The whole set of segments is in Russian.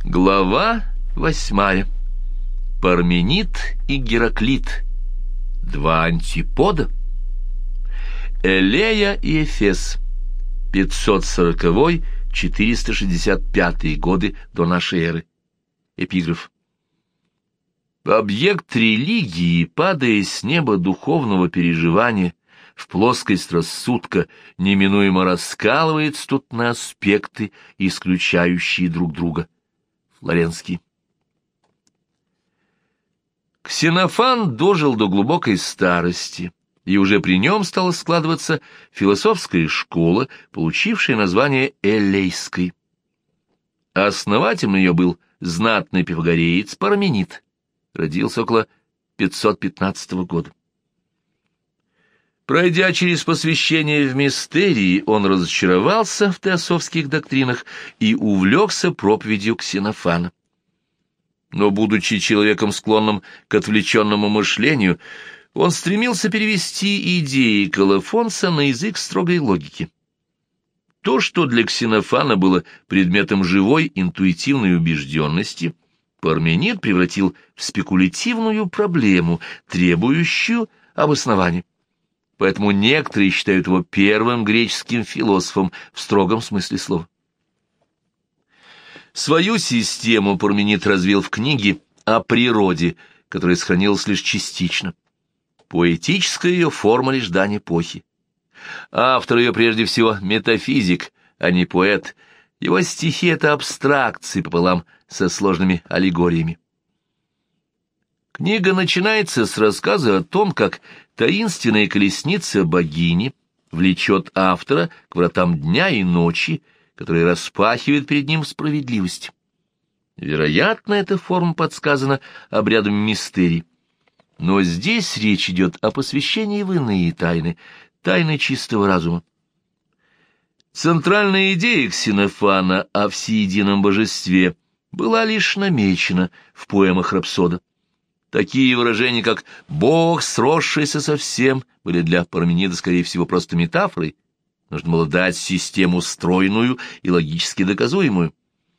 Глава 8. Парменид и Гераклит. Два антипода. Элея и Эфес. 540-465 годы до нашей эры. Эпиграф. Объект религии, падая с неба духовного переживания в плоскость рассудка, неминуемо раскалывается тут на аспекты, исключающие друг друга. Флоренский. Ксенофан дожил до глубокой старости, и уже при нем стала складываться философская школа, получившая название Элейской. Основателем ее был знатный пифагореец Парменид, родился около 515 года. Пройдя через посвящение в мистерии, он разочаровался в теософских доктринах и увлекся проповедью Ксенофана. Но, будучи человеком, склонным к отвлеченному мышлению, он стремился перевести идеи Колофонса на язык строгой логики. То, что для Ксенофана было предметом живой интуитивной убежденности, Парменид превратил в спекулятивную проблему, требующую обоснования. Поэтому некоторые считают его первым греческим философом в строгом смысле слова. Свою систему Парменид развил в книге о природе, которая сохранилась лишь частично. Поэтическая ее форма лишь дань эпохи. Автор ее прежде всего метафизик, а не поэт. Его стихи — это абстракции пополам со сложными аллегориями. Книга начинается с рассказа о том, как таинственная колесница богини влечет автора к вратам дня и ночи, которые распахивают перед ним справедливость. Вероятно, эта форма подсказана обрядом мистерий. Но здесь речь идет о посвящении в иные тайны, тайны чистого разума. Центральная идея Ксенофана о всеедином божестве была лишь намечена в поэмах Рапсода. Такие выражения, как «Бог, сросшийся со всем», были для Парменида, скорее всего, просто метафорой. Нужно было дать систему стройную и логически доказуемую.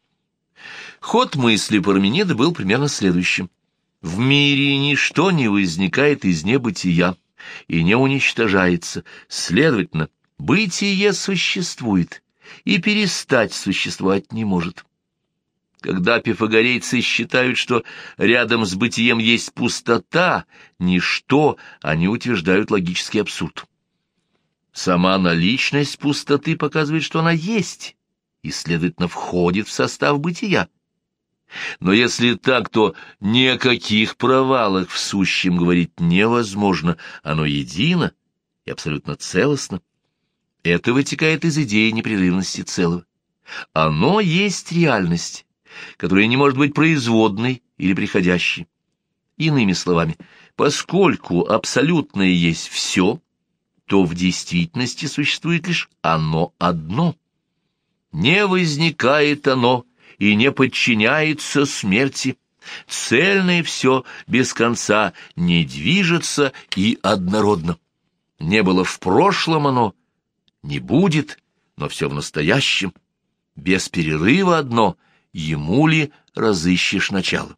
Ход мысли Парменида был примерно следующим. В мире ничто не возникает из небытия и не уничтожается, следовательно, бытие существует и перестать существовать не может. Когда пифагорейцы считают, что рядом с бытием есть пустота, ничто, они утверждают логический абсурд. Сама наличность пустоты показывает, что она есть, и, следовательно, входит в состав бытия. Но если так, то ни о каких провалах в сущем говорить невозможно, оно едино и абсолютно целостно. Это вытекает из идеи непрерывности целого. Оно есть реальность, которая не может быть производной или приходящей. Иными словами, поскольку абсолютное есть все, то в действительности существует лишь оно одно. Не возникает оно и не подчиняется смерти. Цельное все без конца не движется и однородно. Не было в прошлом оно, не будет, но все в настоящем. Без перерыва одно — ему ли разыщешь начало?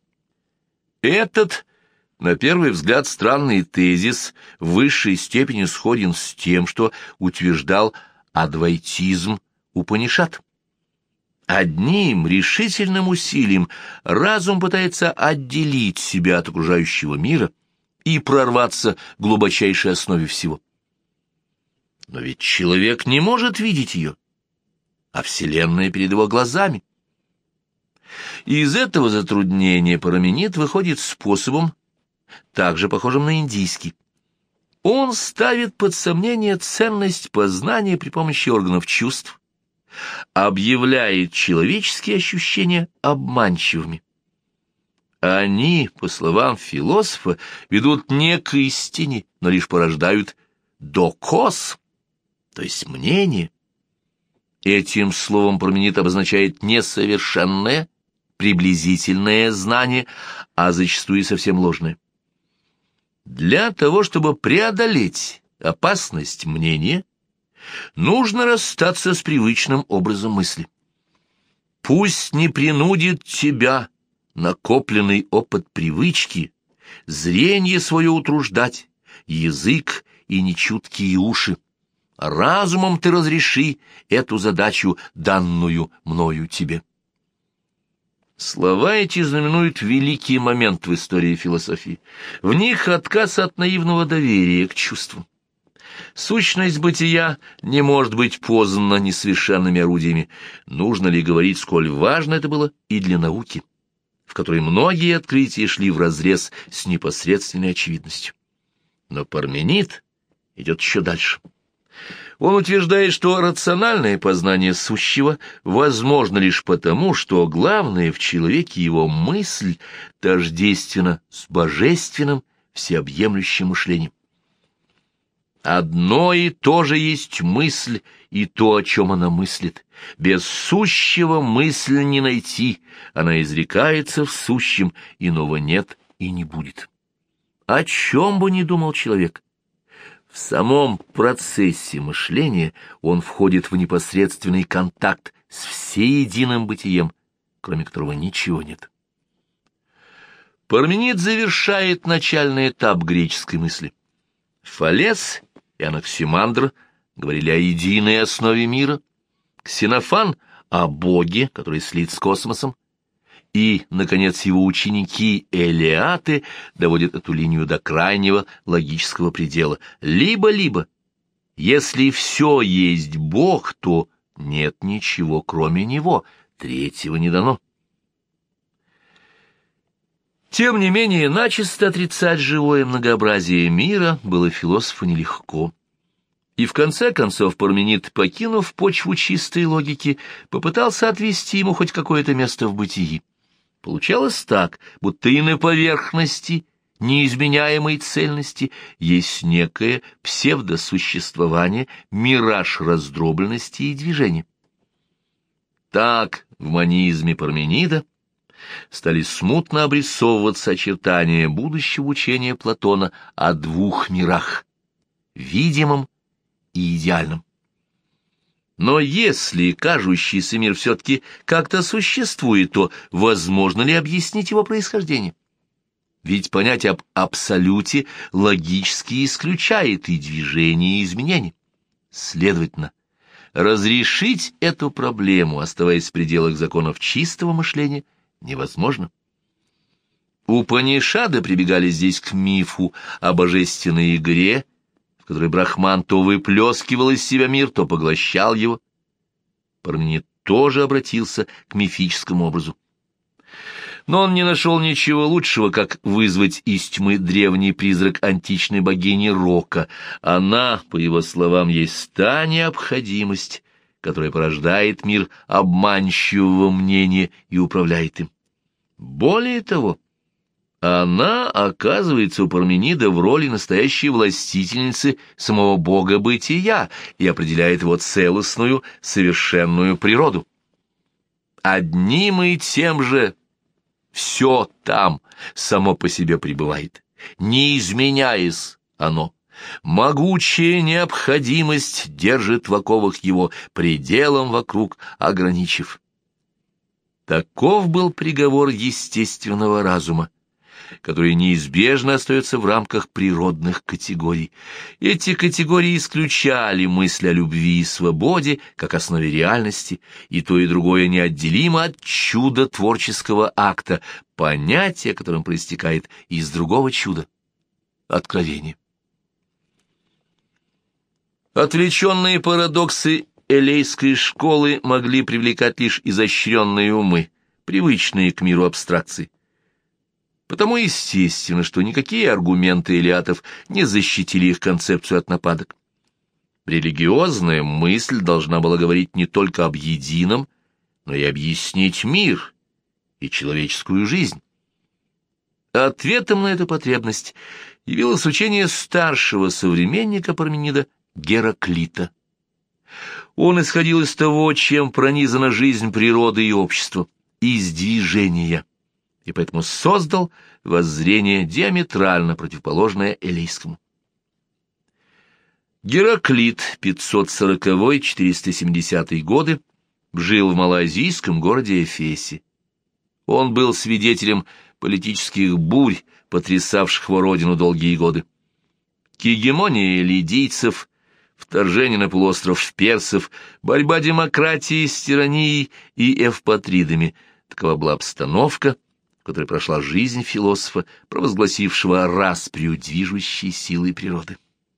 Этот, на первый взгляд, странный тезис в высшей степени сходен с тем, что утверждал адвайтизм Упанишад. Одним решительным усилием разум пытается отделить себя от окружающего мира и прорваться к глубочайшей основе всего. Но ведь человек не может видеть ее, а Вселенная перед его глазами. Из этого затруднения Парменид выходит способом, также похожим на индийский. Он ставит под сомнение ценность познания при помощи органов чувств, объявляет человеческие ощущения обманчивыми. Они, по словам философа, ведут не к истине, но лишь порождают докос, то есть мнение. Этим словом Парменид обозначает несовершенное, приблизительное знание, а зачастую и совсем ложное. Для того, чтобы преодолеть опасность мнения, нужно расстаться с привычным образом мысли. Пусть не принудит тебя накопленный опыт привычки, зрение свое утруждать, язык и нечуткие уши. Разумом ты разреши эту задачу, данную мною тебе. Слова эти знаменуют великий момент в истории философии. В них отказ от наивного доверия к чувствам. Сущность бытия не может быть познана несовершенными орудиями. Нужно ли говорить, сколь важно это было и для науки, в которой многие открытия шли вразрез с непосредственной очевидностью. Но Парменид идет еще дальше. Он утверждает, что рациональное познание сущего возможно лишь потому, что главное в человеке его мысль тождественна с божественным всеобъемлющим мышлением. Одно и то же есть мысль и то, о чем она мыслит. Без сущего мысль не найти, она изрекается в сущем, иного нет и не будет. О чем бы ни думал человек, в самом процессе мышления он входит в непосредственный контакт с всеединым бытием, кроме которого ничего нет. Парменид завершает начальный этап греческой мысли. Фалес и Анаксимандр говорили о единой основе мира, Ксенофан — о Боге, который слит с космосом, и, наконец, его ученики Элеаты доводят эту линию до крайнего логического предела. Либо-либо. Если все есть Бог, то нет ничего, кроме Него. Третьего не дано. Тем не менее, начисто отрицать живое многообразие мира было философу нелегко. И в конце концов Парменид, покинув почву чистой логики, попытался отвести ему хоть какое-то место в бытии. Получалось так, будто и на поверхности неизменяемой цельности есть некое псевдосуществование, мираж раздробленности и движения. Так в монизме Парменида стали смутно обрисовываться очертания будущего учения Платона о двух мирах — видимом и идеальном. Но если кажущийся мир все-таки как-то существует, то возможно ли объяснить его происхождение? Ведь понятие об абсолюте логически исключает и движение, и изменение. Следовательно, разрешить эту проблему, оставаясь в пределах законов чистого мышления, невозможно. Упанишады прибегали здесь к мифу о божественной игре, в которой Брахман то выплескивал из себя мир, то поглощал его. Парменид тоже обратился к мифическому образу. Но он не нашел ничего лучшего, как вызвать из тьмы древний призрак античной богини Рока. Она, по его словам, есть та необходимость, которая порождает мир обманчивого мнения и управляет им. Более того, она оказывается у Парменида в роли настоящей властительницы самого бога бытия и определяет его целостную, совершенную природу. Одним и тем же все там само по себе пребывает, не изменяясь оно. Могучая необходимость держит в оковах его, пределом вокруг ограничив. Таков был приговор естественного разума, который неизбежно остается в рамках природных категорий. Эти категории исключали мысль о любви и свободе как основе реальности, и то и другое неотделимо от чуда творческого акта, понятия, которым проистекает из другого чуда — откровения. Отвлеченные парадоксы элейской школы могли привлекать лишь изощренные умы, привычные к миру абстракций. Потому естественно, что никакие аргументы элеатов не защитили их концепцию от нападок. Религиозная мысль должна была говорить не только об едином, но и объяснить мир и человеческую жизнь. Ответом на эту потребность явилось учение старшего современника Парменида Гераклита. Он исходил из того, чем пронизана жизнь природы и общества, из движения, и поэтому создал воззрение диаметрально противоположное элейскому. Гераклит, 540-470 годы, жил в малайзийском городе Эфесе. Он был свидетелем политических бурь, потрясавших его родину долгие годы. Гегемония лидийцев, вторжение на полуостров персов, борьба демократии с тиранией и эвпатридами — такова была обстановка, в которой прошла жизнь философа, провозгласившего расприю движущей силой природы.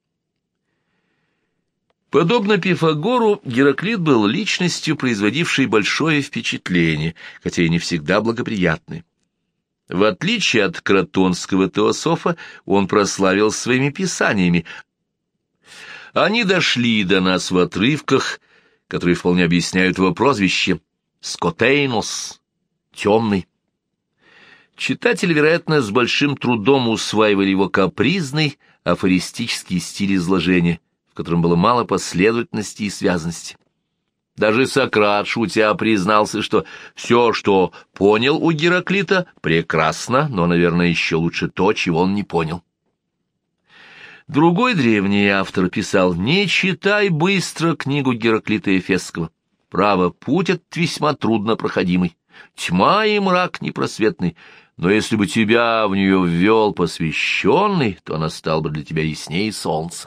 Подобно Пифагору, Гераклит был личностью, производившей большое впечатление, хотя и не всегда благоприятное. В отличие от кротонского теософа, он прославился своими писаниями. Они дошли до нас в отрывках, которые вполне объясняют его прозвище «Скотейнос» — «темный». Читатели, вероятно, с большим трудом усваивали его капризный, афористический стиль изложения, в котором было мало последовательности и связанности. Даже Сократ, шутя, признался, что все, что понял у Гераклита, прекрасно, но, наверное, еще лучше то, чего он не понял. Другой древний автор писал: «Не читай быстро книгу Гераклита Эфесского. Право, путь этот весьма трудно проходимый, тьма и мрак непросветный, но если бы тебя в нее ввел посвященный, то она стала бы для тебя яснее солнца».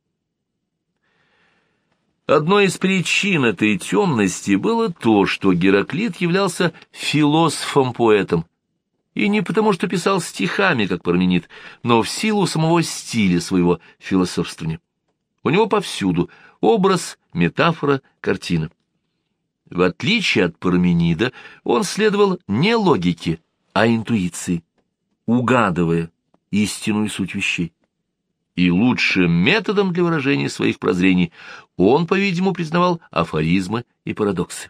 Одной из причин этой темности было то, что Гераклит являлся философом-поэтом, и не потому, что писал стихами, как Парменид, но в силу самого стиля своего философствования. У него повсюду образ, метафора, картина. В отличие от Парменида, он следовал не логике, а интуиции, угадывая истинную суть вещей. И лучшим методом для выражения своих прозрений он, по-видимому, признавал афоризмы и парадоксы.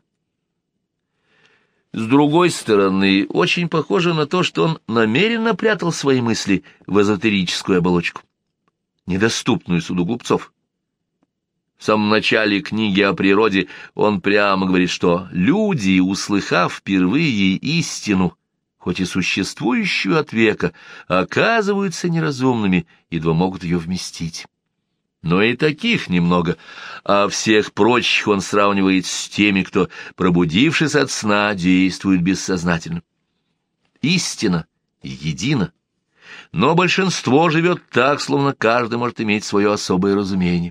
С другой стороны, очень похоже на то, что он намеренно прятал свои мысли в эзотерическую оболочку, недоступную суду глупцов. В самом начале книги о природе он прямо говорит, что люди, услыхав впервые истину, хоть и существующую от века, оказываются неразумными, едва могут ее вместить. Но и таких немного, а всех прочих он сравнивает с теми, кто, пробудившись от сна, действует бессознательно. Истина едина, но большинство живет так, словно каждый может иметь свое особое разумение.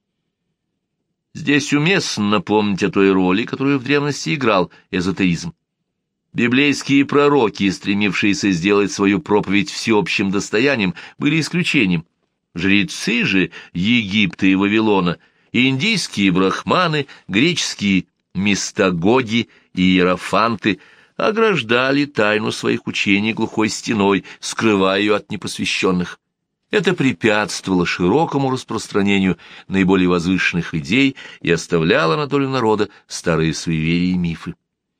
Здесь уместно напомнить о той роли, которую в древности играл эзотеризм. Библейские пророки, стремившиеся сделать свою проповедь всеобщим достоянием, были исключением. Жрецы же Египта и Вавилона, индийские брахманы, греческие мистагоги и иерофанты ограждали тайну своих учений глухой стеной, скрывая ее от непосвященных. Это препятствовало широкому распространению наиболее возвышенных идей и оставляло на долю народа старые суеверия и мифы.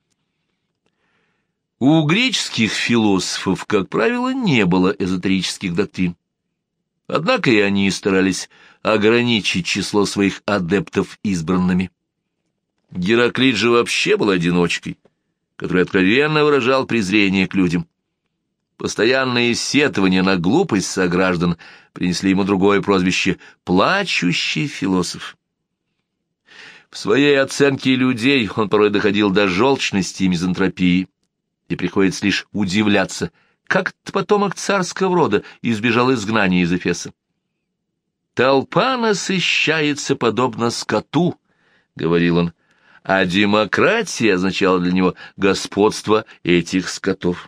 У греческих философов, как правило, не было эзотерических доктрин. Однако и они старались ограничить число своих адептов избранными. Гераклит же вообще был одиночкой, который откровенно выражал презрение к людям. Постоянные сетования на глупость сограждан принесли ему другое прозвище — «плачущий философ». В своей оценке людей он порой доходил до желчности и мизантропии, и приходится лишь удивляться, как этот потомок царского рода избежал изгнания из Эфеса. «Толпа насыщается подобно скоту», — говорил он, а демократия означала для него господство этих скотов.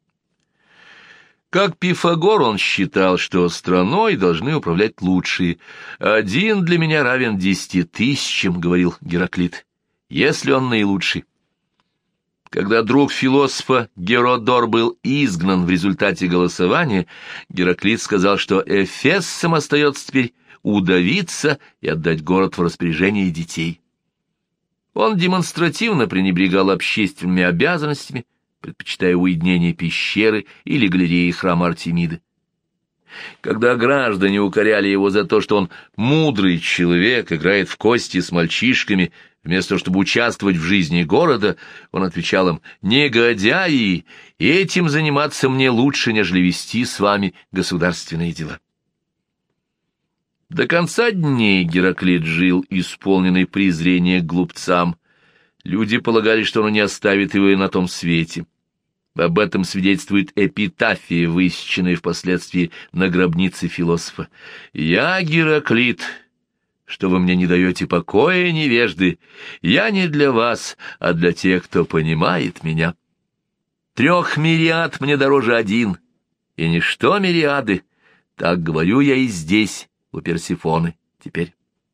Как Пифагор, он считал, что страной должны управлять лучшие. «Один для меня равен 10 000, — говорил Гераклит, — если он наилучший». Когда друг философа Геродор был изгнан в результате голосования, Гераклит сказал, что эфессам остается теперь удавиться и отдать город в распоряжение детей. Он демонстративно пренебрегал общественными обязанностями, предпочитая уединение пещеры или галереи храма Артемиды. Когда граждане укоряли его за то, что он мудрый человек, играет в кости с мальчишками, вместо того, чтобы участвовать в жизни города, он отвечал им: «Негодяи, этим заниматься мне лучше, нежели вести с вами государственные дела». До конца дней Гераклит жил, исполненный презрения к глупцам, Люди полагали, что он не оставит его и на том свете. Об этом свидетельствует эпитафия, высеченная впоследствии на гробнице философа. «Я Гераклит, что вы мне не даете покоя, невежды. Я не для вас, а для тех, кто понимает меня. 3 мириад мне дороже 1, и ничто мириады. Так говорю я и здесь, у Персефоны, теперь».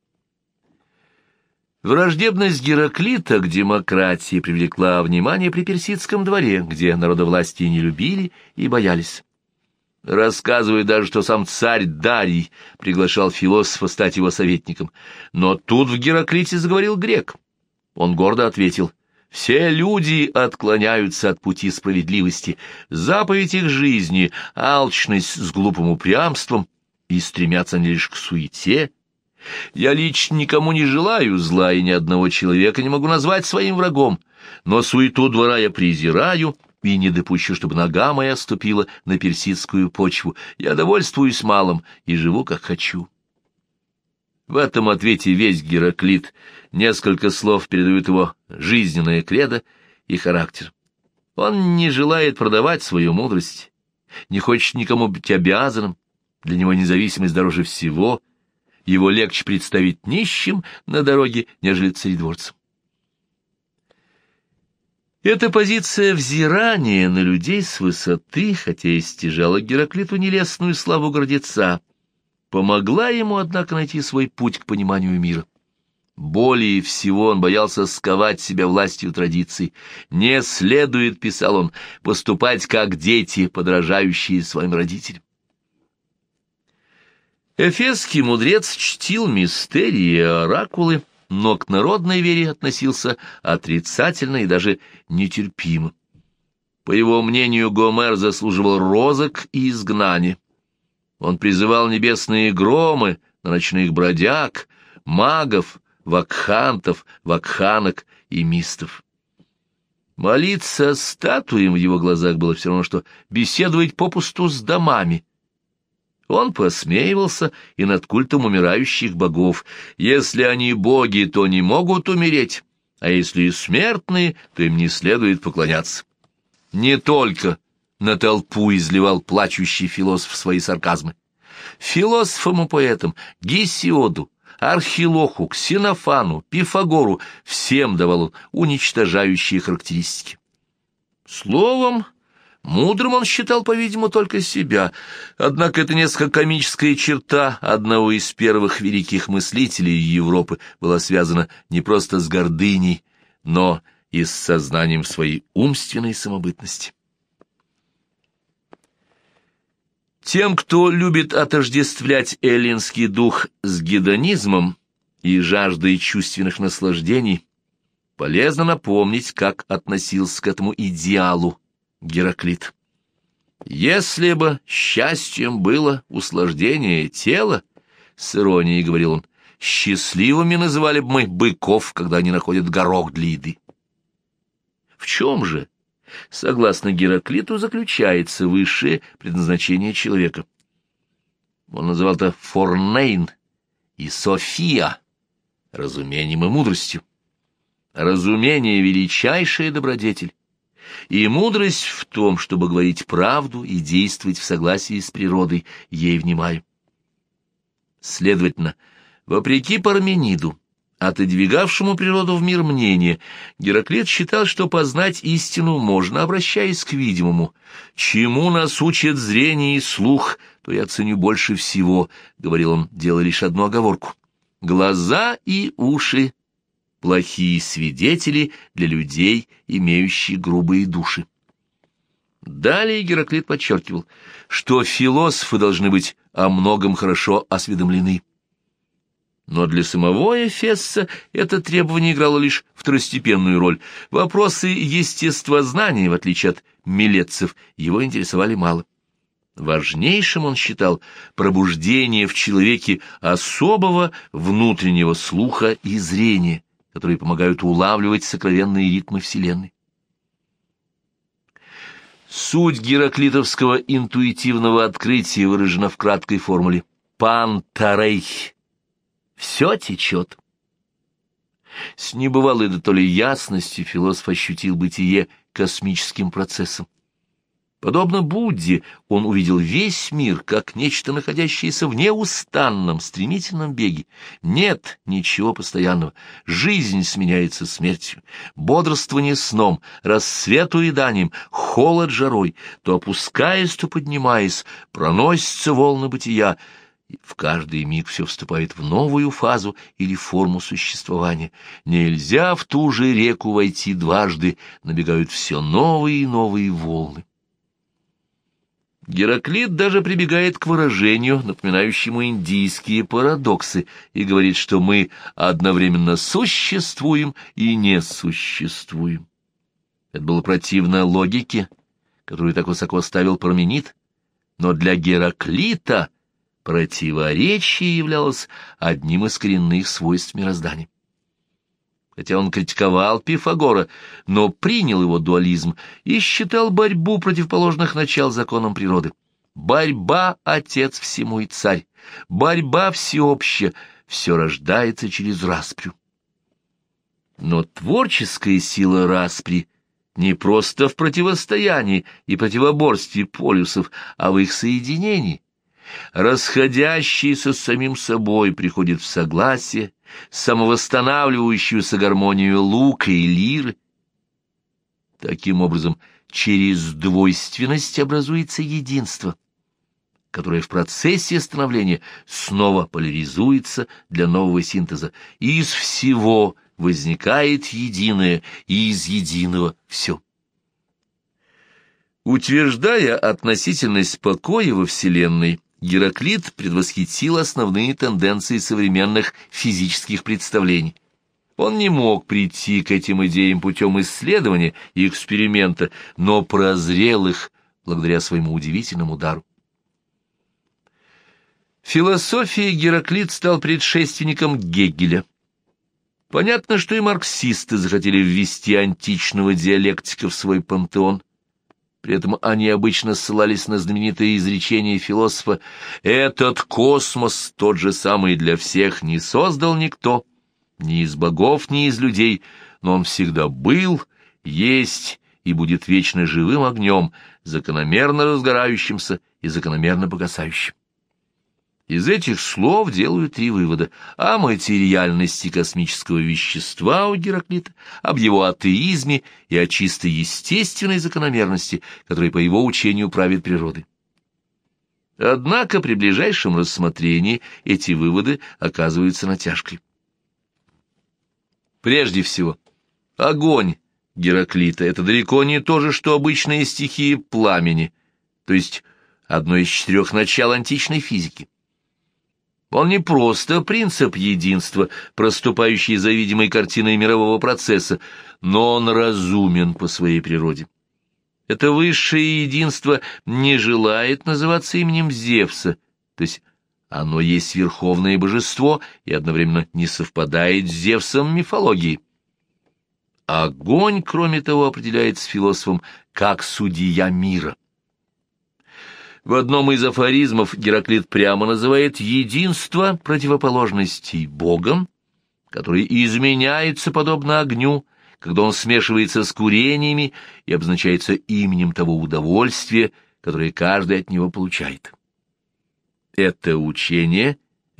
Враждебность Гераклита к демократии привлекла внимание при персидском дворе, где народовластие не любили и боялись. Рассказывают даже, что сам царь Дарий приглашал философа стать его советником. Но тут в Гераклите заговорил грек. Он гордо ответил: «Все люди отклоняются от пути справедливости, заповедь их жизни, алчность с глупым упрямством, и стремятся они лишь к суете. Я лично никому не желаю зла, и ни одного человека не могу назвать своим врагом, но суету двора я презираю и не допущу, чтобы нога моя ступила на персидскую почву. Я довольствуюсь малым и живу, как хочу». В этом ответе весь Гераклит, несколько слов передают его жизненное кредо и характер. Он не желает продавать свою мудрость, не хочет никому быть обязанным, для него независимость дороже всего. Его легче представить нищим на дороге, нежели царедворцем. Эта позиция взирания на людей с высоты, хотя и стяжала Гераклиту нелестную славу гордеца, помогла ему, однако, найти свой путь к пониманию мира. Более всего он боялся сковать себя властью традиций. «Не следует, — писал он, — поступать как дети, подражающие своим родителям». Эфесский мудрец чтил мистерии и оракулы, но к народной вере относился отрицательно и даже нетерпимо. По его мнению, Гомер заслуживал розыск и изгнания. Он призывал небесные громы на ночных бродяг, магов, вакхантов, вакханок и мистов. Молиться статуям в его глазах было все равно, что беседовать попусту с домами. Он посмеивался и над культом умирающих богов. Если они боги, то не могут умереть, а если и смертные, то им не следует поклоняться. Не только на толпу изливал плачущий философ свои сарказмы. Философам и поэтам, Гесиоду, Архилоху, Ксенофану, Пифагору всем давал он уничтожающие характеристики. Словом, мудрым он считал, по-видимому, только себя, однако это несколько комическая черта одного из первых великих мыслителей Европы была связана не просто с гордыней, но и с сознанием своей умственной самобытности. Тем, кто любит отождествлять эллинский дух с гедонизмом и жаждой чувственных наслаждений, полезно напомнить, как относился к этому идеалу Гераклит. «Если бы счастьем было услаждение тела, — с иронией говорил он, — счастливыми называли бы мы быков, когда они находят горох для еды». В чем же, согласно Гераклиту, заключается высшее предназначение человека? Он называл это форнейн и софия, разумением и мудростью. Разумение — величайшая добродетель, и мудрость в том, чтобы говорить правду и действовать в согласии с природой, ей внимаю. Следовательно, вопреки Пармениду, отодвигавшему природу в мир мнения, Гераклит считал, что познать истину можно, обращаясь к видимому. «Чему нас учат зрение и слух, то я ценю больше всего», — говорил он, делая лишь одну оговорку. «Глаза и уши — плохие свидетели для людей, имеющих грубые души». Далее Гераклит подчеркивал, что философы должны быть о многом хорошо осведомлены. Но для самого Эфесса это требование играло лишь второстепенную роль. Вопросы естествознания, в отличие от милетцев, его интересовали мало. Важнейшим он считал пробуждение в человеке особого внутреннего слуха и зрения, которые помогают улавливать сокровенные ритмы Вселенной. Суть гераклитовского интуитивного открытия выражена в краткой формуле «пантарей». Все течет. С небывалой да то ли ясностью философ ощутил бытие космическим процессом. Подобно Будде, он увидел весь мир как нечто, находящееся в неустанном, стремительном беге. Нет ничего постоянного. Жизнь сменяется смертью, бодрствование сном, рассвет уеданием, холод жарой. То опускаясь, то поднимаясь, проносятся волны бытия. В каждый миг все вступает в новую фазу или форму существования. Нельзя в ту же реку войти дважды, набегают все новые и новые волны. Гераклит даже прибегает к выражению, напоминающему индийские парадоксы, и говорит, что мы одновременно существуем и не существуем. Это было противно логике, которую так высоко ставил Парменид, но для Гераклита противоречие являлось одним из коренных свойств мироздания. Хотя он критиковал Пифагора, но принял его дуализм и считал борьбу противоположных начал законам природы. Борьба — отец всему и царь, борьба всеобщая, все рождается через распрю. Но творческая сила распри не просто в противостоянии и противоборстве полюсов, а в их соединении. Расходящиеся с самим собой приходят в согласие, самовосстанавливающуюся гармонию лука и лиры. Таким образом, через двойственность образуется единство, которое в процессе становления снова поляризуется для нового синтеза, и из всего возникает единое, и из единого все. Утверждая относительность покоя во Вселенной, Гераклит предвосхитил основные тенденции современных физических представлений. Он не мог прийти к этим идеям путем исследования и эксперимента, но прозрел их благодаря своему удивительному дару. В философии Гераклит стал предшественником Гегеля. Понятно, что и марксисты захотели ввести античного диалектика в свой пантеон. При этом они обычно ссылались на знаменитое изречение философа: «Этот космос, тот же самый для всех, не создал никто, ни из богов, ни из людей, но он всегда был, есть и будет вечно живым огнем, закономерно разгорающимся и закономерно погасающим». Из этих слов делают три вывода: о материальности космического вещества у Гераклита, об его атеизме и о чисто естественной закономерности, которой по его учению правит природой. Однако при ближайшем рассмотрении эти выводы оказываются натяжкой. Прежде всего, огонь Гераклита — это далеко не то же, что обычные стихии пламени, то есть одно из четырех начал античной физики. Он не просто принцип единства, проступающий за видимой картиной мирового процесса, но он разумен по своей природе. Это высшее единство не желает называться именем Зевса, то есть оно есть верховное божество и одновременно не совпадает с Зевсом мифологии. Огонь, кроме того, определяется философом как судья мира. В одном из афоризмов Гераклит прямо называет единство противоположностей Богом, который изменяется подобно огню, когда он смешивается с курениями и обозначается именем того удовольствия, которое каждый от него получает. Это учение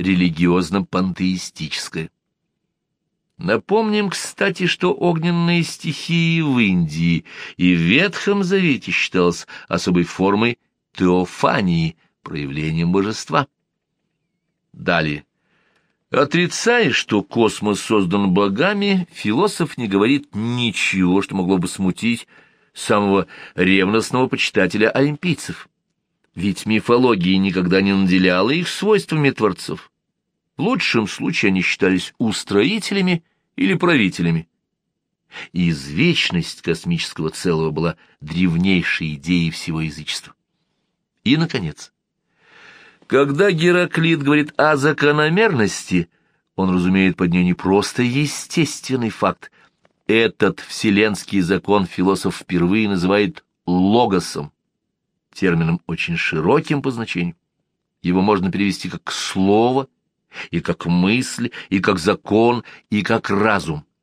религиозно-пантеистическое. Напомним, кстати, что огненные стихии в Индии и в Ветхом Завете считалось особой формой теофании, проявлением божества. Далее. Отрицая, что космос создан богами, философ не говорит ничего, что могло бы смутить самого ревностного почитателя олимпийцев. Ведь мифология никогда не наделяла их свойствами творцов. В лучшем случае они считались устроителями или правителями. И извечность космического целого была древнейшей идеей всего язычества. И, наконец, когда Гераклит говорит о закономерности, он разумеет под ней не просто естественный факт. Этот вселенский закон философ впервые называет логосом, термином очень широким по значению. Его можно перевести как слово, и как мысль, и как закон, и как разум.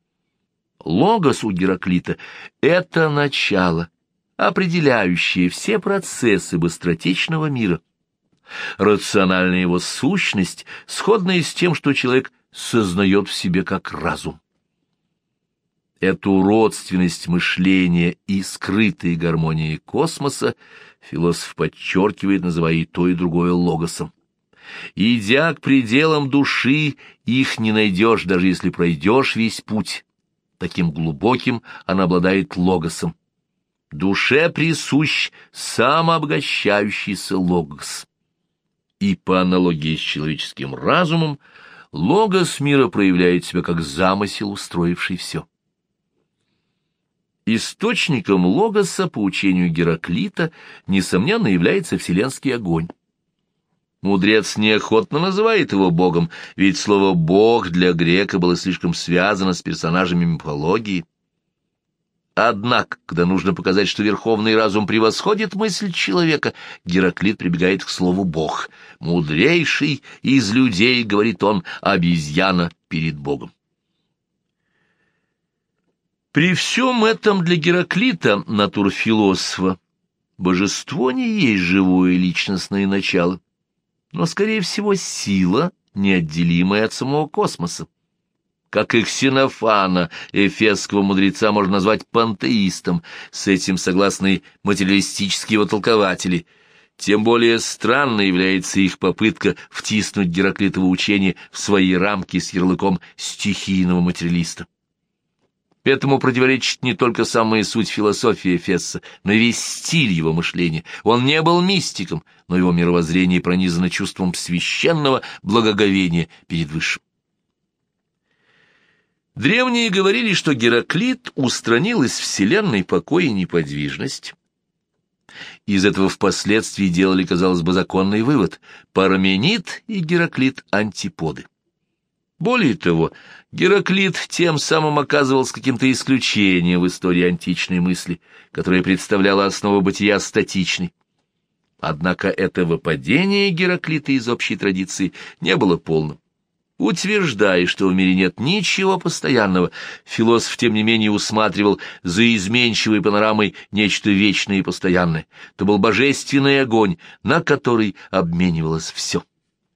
Логос у Гераклита — это начало, определяющее все процессы быстротечного мира. Рациональная его сущность, сходная с тем, что человек сознает в себе как разум. Эту родственность мышления и скрытой гармонии космоса философ подчеркивает, называя и то, и другое логосом. Идя к пределам души, их не найдешь, даже если пройдешь весь путь. Таким глубоким она обладает логосом. Душе присущ самообогащающийся логос. И по аналогии с человеческим разумом, логос мира проявляет себя как замысел, устроивший все. Источником логоса, по учению Гераклита, несомненно, является вселенский огонь. Мудрец неохотно называет его богом, ведь слово «бог» для грека было слишком связано с персонажами мифологии. Однако, когда нужно показать, что верховный разум превосходит мысль человека, Гераклит прибегает к слову «бог». «Мудрейший из людей, — говорит он, — обезьяна перед богом». При всем этом для Гераклита, натурфилософа, божество не есть живое личностное начало, но, скорее всего, сила, неотделимая от самого космоса. Как и Ксенофана, эфесского мудреца можно назвать пантеистом, с этим согласны материалистические его толкователи. Тем более странной является их попытка втиснуть Гераклитово учение в свои рамки с ярлыком стихийного материалиста. Этому противоречит не только самая суть философии Эфесса, но и весь стиль его мышления. Он не был мистиком, но его мировоззрение пронизано чувством священного благоговения перед Высшим. Древние говорили, что Гераклит устранил из Вселенной покой и неподвижность. Из этого впоследствии делали, казалось бы, законный вывод: Парменид и Гераклит — антиподы. Более того, Гераклит тем самым оказывался каким-то исключением в истории античной мысли, которая представляла основу бытия статичной. Однако это выпадение Гераклита из общей традиции не было полным. Утверждая, что в мире нет ничего постоянного, философ, тем не менее, усматривал за изменчивой панорамой нечто вечное и постоянное. То был божественный огонь, на который обменивалось все.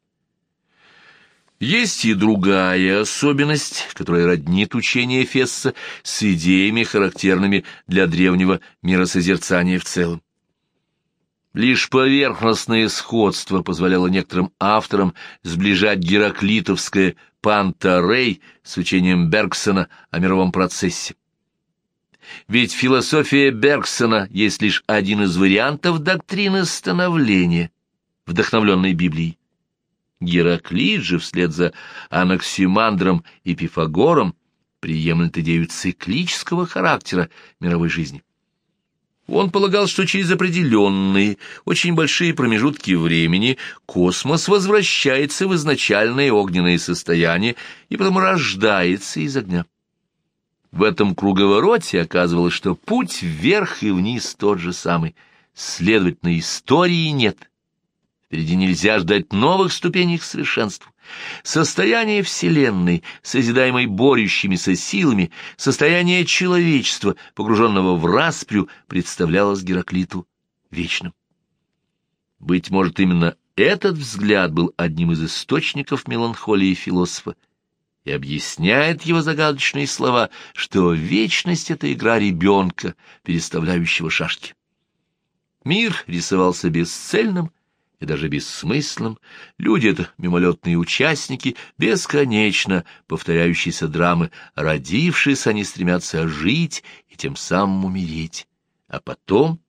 Есть и другая особенность, которая роднит учение Эфесса с идеями, характерными для древнего миросозерцания в целом. Лишь поверхностное сходство позволяло некоторым авторам сближать гераклитовское панта-рей с учением Бергсона о мировом процессе. Ведь философия Бергсона есть лишь один из вариантов доктрины становления, вдохновленной Библией. Гераклит же вслед за Анаксимандром и Пифагором приемлет идею циклического характера мировой жизни. Он полагал, что через определенные, очень большие промежутки времени космос возвращается в изначальное огненное состояние и потом рождается из огня. В этом круговороте оказывалось, что путь вверх и вниз тот же самый. Следовательно, истории нет. Впереди нельзя ждать новых ступеней к совершенству. Состояние Вселенной, созидаемой борющимися силами, состояние человечества, погруженного в распрю, представлялось Гераклиту вечным. Быть может, именно этот взгляд был одним из источников меланхолии философа и объясняет его загадочные слова, что вечность — это игра ребенка, переставляющего шашки. Мир рисовался бесцельным и даже бессмысленным. Люди — это мимолетные участники бесконечно повторяющейся драмы. Родившись, они стремятся жить и тем самым умереть. А потом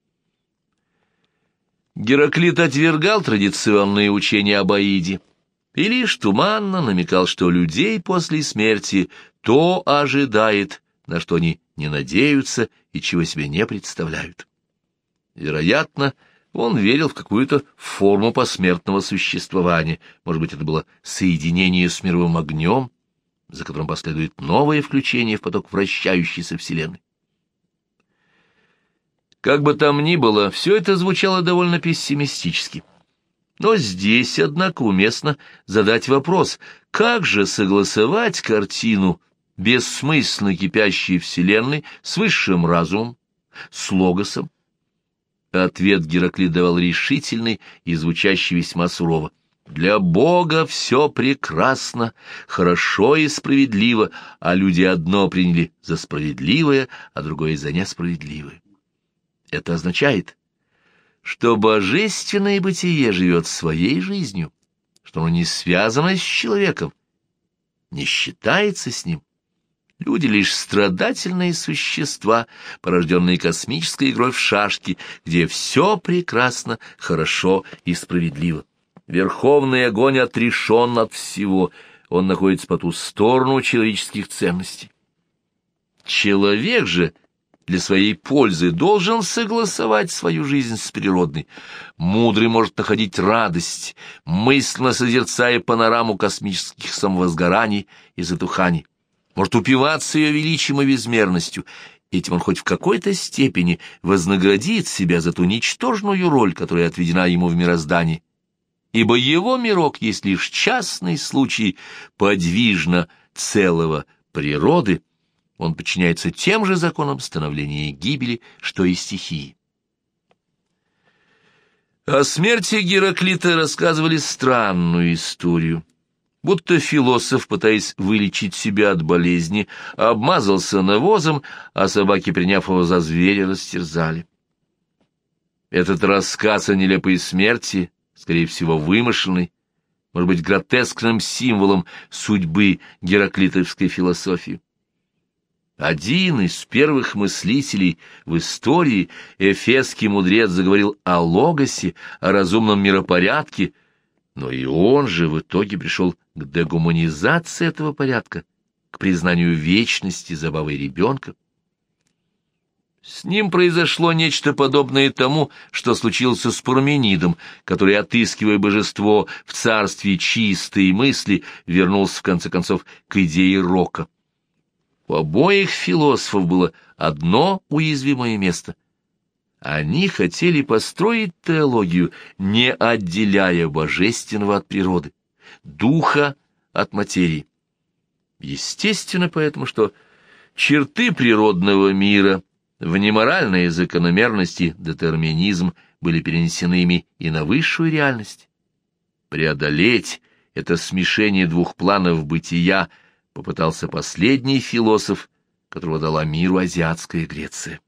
Гераклит отвергал традиционные учения об Аиде и лишь туманно намекал, что людей после смерти то ожидает, на что они не надеются и чего себе не представляют. Вероятно, он верил в какую-то форму посмертного существования. Может быть, это было соединение с мировым огнем, за которым последует новое включение в поток вращающейся Вселенной. Как бы там ни было, все это звучало довольно пессимистически. Но здесь, однако, уместно задать вопрос, как же согласовать картину бессмысленно кипящей вселенной с высшим разумом, с логосом? Ответ Гераклит давал решительный и звучащий весьма сурово. Для Бога все прекрасно, хорошо и справедливо, а люди одно приняли за справедливое, а другое за несправедливое. Это означает, что божественное бытие живет своей жизнью, что оно не связано с человеком, не считается с ним. Люди — лишь страдательные существа, порожденные космической игрой в шашки, где все прекрасно, хорошо и справедливо. Верховный огонь отрешен от всего, он находится по ту сторону человеческих ценностей. Человек же для своей пользы должен согласовать свою жизнь с природной. Мудрый может находить радость, мысленно созерцая панораму космических самовозгораний и затуханий. Может упиваться ее величием и безмерностью. Этим он хоть в какой-то степени вознаградит себя за ту ничтожную роль, которая отведена ему в мироздании. Ибо его мирок есть лишь частный случай подвижно целого природы, он подчиняется тем же законам становления и гибели, что и стихии. О смерти Гераклита рассказывали странную историю. Будто философ, пытаясь вылечить себя от болезни, обмазался навозом, а собаки, приняв его за зверя, растерзали. Этот рассказ о нелепой смерти, скорее всего, вымышленный, может быть, гротескным символом судьбы гераклитовской философии. Один из первых мыслителей в истории, эфесский мудрец, заговорил о логосе, о разумном миропорядке, но и он же в итоге пришел к дегуманизации этого порядка, к признанию вечности забавой ребенка. С ним произошло нечто подобное тому, что случилось с Парменидом, который, отыскивая божество в царстве чистой мысли, вернулся в конце концов к идее рока. У обоих философов было одно уязвимое место. Они хотели построить теологию, не отделяя божественного от природы, духа от материи. Естественно, поэтому, что черты природного мира, внеморальные закономерности, детерминизм были перенесены ими и на высшую реальность. Преодолеть это смешение двух планов бытия попытался последний философ, которого дала миру азиатская Греция.